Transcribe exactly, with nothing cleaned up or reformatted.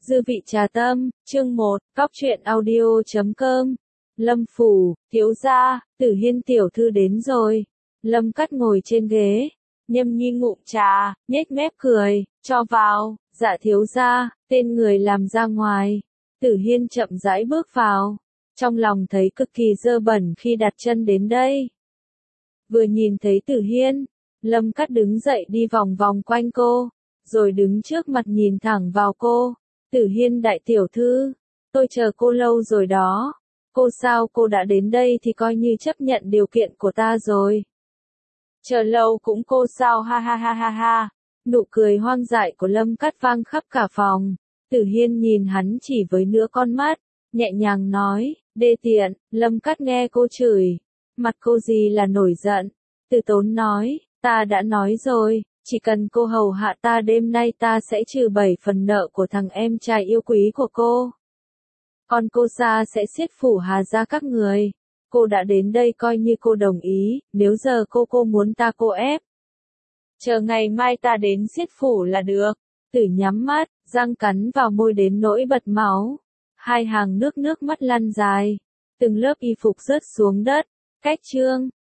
Dư vị trà tâm, chương một, cóc truyện audio chấm com. Lâm phủ, thiếu gia, Tử Hiên tiểu thư đến rồi. Lâm Cắt ngồi trên ghế, nhâm nhi ngụm trà, nhếch mép cười, cho vào, dạ thiếu gia, tên người làm ra ngoài. Tử Hiên chậm rãi bước vào, trong lòng thấy cực kỳ dơ bẩn khi đặt chân đến đây. Vừa nhìn thấy Tử Hiên, Lâm Cắt đứng dậy đi vòng vòng quanh cô, rồi đứng trước mặt nhìn thẳng vào cô. Tử Hiên đại tiểu thư, tôi chờ cô lâu rồi đó. Cô sao cô đã đến đây thì coi như chấp nhận điều kiện của ta rồi. Chờ lâu cũng cô sao ha ha ha ha ha. Nụ cười hoang dại của Lâm Cắt vang khắp cả phòng. Tử Hiên nhìn hắn chỉ với nửa con mắt, nhẹ nhàng nói, đê tiện. Lâm Cắt nghe cô chửi, mặt cô gì là nổi giận. Từ Tốn nói, ta đã nói rồi, chỉ cần cô hầu hạ ta đêm nay ta sẽ trừ bảy phần nợ của thằng em trai yêu quý của cô. Còn cô Sa sẽ xiết phủ Hà gia các người. Cô đã đến đây coi như cô đồng ý, nếu giờ cô cô muốn ta cô ép. Chờ ngày mai ta đến xiết phủ là được. Tử nhắm mắt, răng cắn vào môi đến nỗi bật máu. Hai hàng nước nước mắt lăn dài. Từng lớp y phục rớt xuống đất. Cách chương.